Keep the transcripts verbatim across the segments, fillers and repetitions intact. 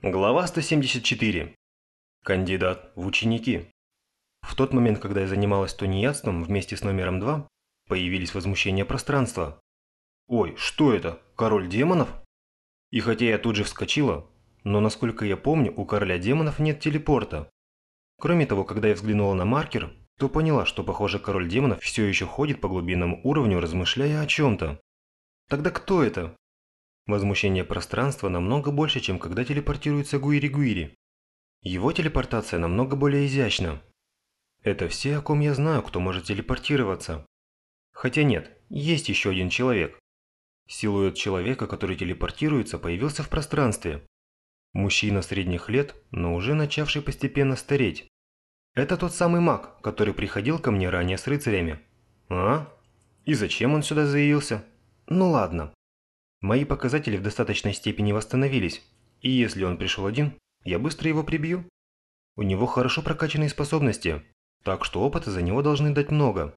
Глава сто семьдесят четыре. Кандидат в ученики. В тот момент, когда я занималась тунеядством вместе с номером два, появились возмущения пространства. «Ой, что это? Король демонов?» И хотя я тут же вскочила, но насколько я помню, у короля демонов нет телепорта. Кроме того, когда я взглянула на маркер, то поняла, что, похоже, король демонов все еще ходит по глубинному уровню, размышляя о чем-то. Тогда кто это? Возмущение пространства намного больше, чем когда телепортируется Гуири-Гуири. Его телепортация намного более изящна. Это все, о ком я знаю, кто может телепортироваться. Хотя нет, есть еще один человек. Силуэт человека, который телепортируется, появился в пространстве. Мужчина средних лет, но уже начавший постепенно стареть. Это тот самый маг, который приходил ко мне ранее с рыцарями. А? И зачем он сюда заявился? Ну ладно. Мои показатели в достаточной степени восстановились, и если он пришел один, я быстро его прибью. У него хорошо прокачанные способности, так что опыта за него должны дать много.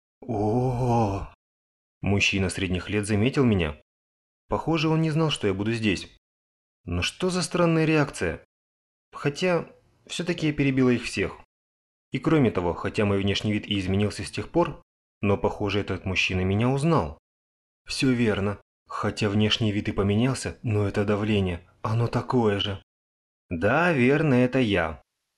О, мужчина средних лет заметил меня. Похоже, он не знал, что я буду здесь. Но что за странная реакция? Хотя, все-таки я перебила их всех. И кроме того, хотя мой внешний вид и изменился с тех пор, но, похоже, этот мужчина меня узнал. Все верно. Хотя внешний вид и поменялся, но это давление, оно такое же. Да, верно, это я.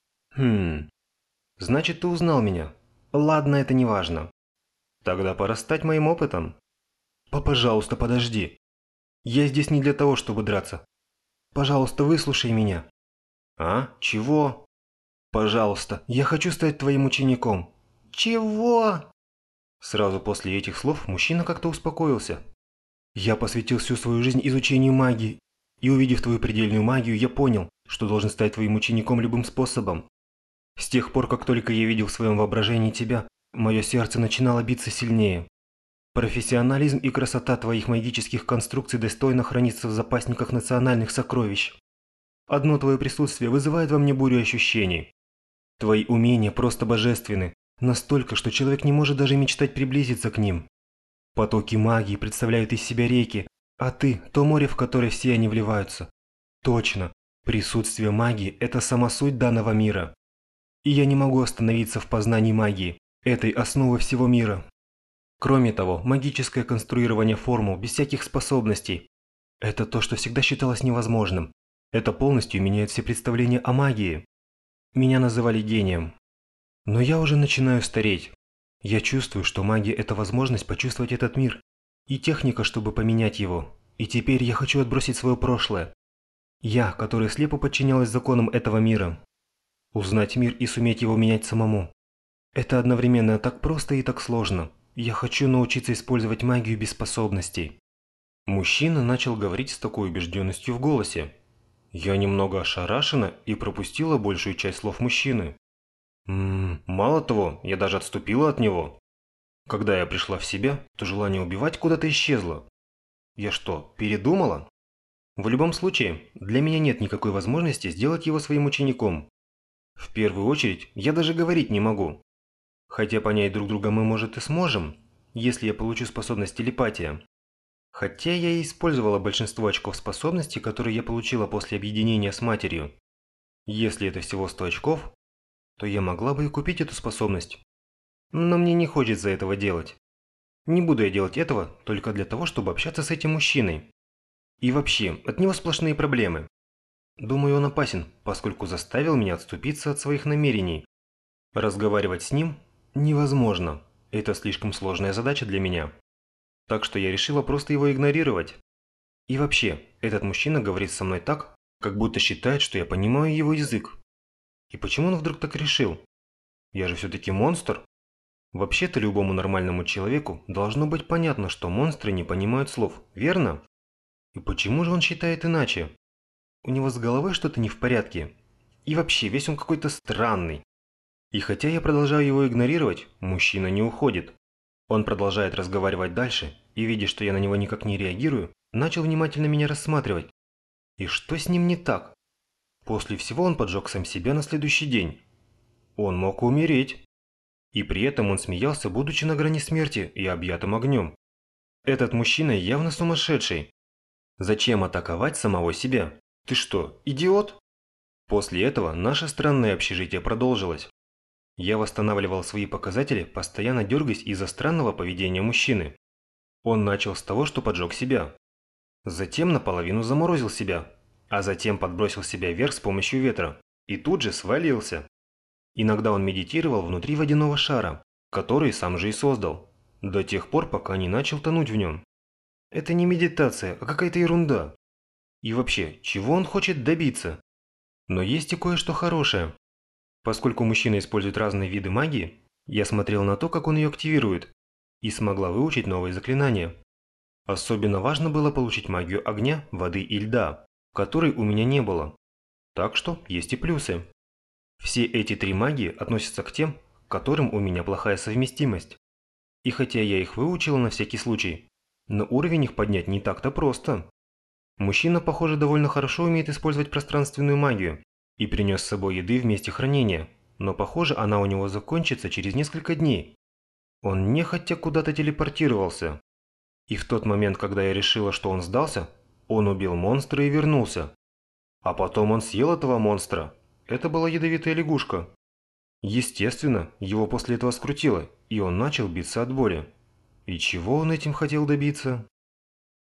Хм. Значит, ты узнал меня. Ладно, это не важно. Тогда пора стать моим опытом. Пожалуйста, подожди. Я здесь не для того, чтобы драться. Пожалуйста, выслушай меня. А? Чего? Пожалуйста, я хочу стать твоим учеником. Чего? Сразу после этих слов мужчина как-то успокоился. Я посвятил всю свою жизнь изучению магии, и увидев твою предельную магию, я понял, что должен стать твоим учеником любым способом. С тех пор, как только я видел в своем воображении тебя, мое сердце начинало биться сильнее. Профессионализм и красота твоих магических конструкций достойно храниться в запасниках национальных сокровищ. Одно твое присутствие вызывает во мне бурю ощущений. Твои умения просто божественны, настолько, что человек не может даже мечтать приблизиться к ним. Потоки магии представляют из себя реки, а ты – то море, в которое все они вливаются. Точно, присутствие магии – это сама суть данного мира. И я не могу остановиться в познании магии, этой основы всего мира. Кроме того, магическое конструирование формул без всяких способностей – это то, что всегда считалось невозможным. Это полностью меняет все представления о магии. Меня называли гением. Но я уже начинаю стареть. Я чувствую, что магия – это возможность почувствовать этот мир, и техника, чтобы поменять его. И теперь я хочу отбросить свое прошлое. Я, которая слепо подчинялась законам этого мира. Узнать мир и суметь его менять самому. Это одновременно так просто и так сложно. Я хочу научиться использовать магию без способностей. Мужчина начал говорить с такой убежденностью в голосе. Я немного ошарашена и пропустила большую часть слов мужчины. Ммм, мало того, я даже отступила от него. Когда я пришла в себя, то желание убивать куда-то исчезло. Я что, передумала? В любом случае, для меня нет никакой возможности сделать его своим учеником. В первую очередь, я даже говорить не могу. Хотя понять друг друга мы, может, и сможем, если я получу способность телепатия. Хотя я и использовала большинство очков способностей, которые я получила после объединения с матерью. Если это всего сто очков, то я могла бы и купить эту способность. Но мне не хочется этого делать. Не буду я делать этого только для того, чтобы общаться с этим мужчиной. И вообще, от него сплошные проблемы. Думаю, он опасен, поскольку заставил меня отступиться от своих намерений. Разговаривать с ним невозможно. Это слишком сложная задача для меня. Так что я решила просто его игнорировать. И вообще, этот мужчина говорит со мной так, как будто считает, что я понимаю его язык. И почему он вдруг так решил? Я же все-таки монстр. Вообще-то любому нормальному человеку должно быть понятно, что монстры не понимают слов, верно? И почему же он считает иначе? У него с головой что-то не в порядке. И вообще, весь он какой-то странный. И хотя я продолжаю его игнорировать, мужчина не уходит. Он продолжает разговаривать дальше, и видя, что я на него никак не реагирую, начал внимательно меня рассматривать. И что с ним не так? После всего он поджег сам себя на следующий день. Он мог умереть. И при этом он смеялся, будучи на грани смерти и объятым огнем. Этот мужчина явно сумасшедший. Зачем атаковать самого себя? Ты что, идиот? После этого наше странное общежитие продолжилось. Я восстанавливал свои показатели, постоянно дергаясь из-за странного поведения мужчины. Он начал с того, что поджег себя. Затем наполовину заморозил себя, а затем подбросил себя вверх с помощью ветра и тут же свалился. Иногда он медитировал внутри водяного шара, который сам же и создал, до тех пор, пока не начал тонуть в нем. Это не медитация, а какая-то ерунда. И вообще, чего он хочет добиться? Но есть и кое-что хорошее. Поскольку мужчина использует разные виды магии, я смотрел на то, как он ее активирует, и смогла выучить новые заклинания. Особенно важно было получить магию огня, воды и льда, которой у меня не было. Так что есть и плюсы. Все эти три магии относятся к тем, к которым у меня плохая совместимость. И хотя я их выучил на всякий случай, но уровень их поднять не так-то просто. Мужчина, похоже, довольно хорошо умеет использовать пространственную магию и принес с собой еды в месте хранения, но, похоже, она у него закончится через несколько дней. Он нехотя куда-то телепортировался. И в тот момент, когда я решила, что он сдался, он убил монстра и вернулся. А потом он съел этого монстра. Это была ядовитая лягушка. Естественно, его после этого скрутило, и он начал биться от боли. И чего он этим хотел добиться?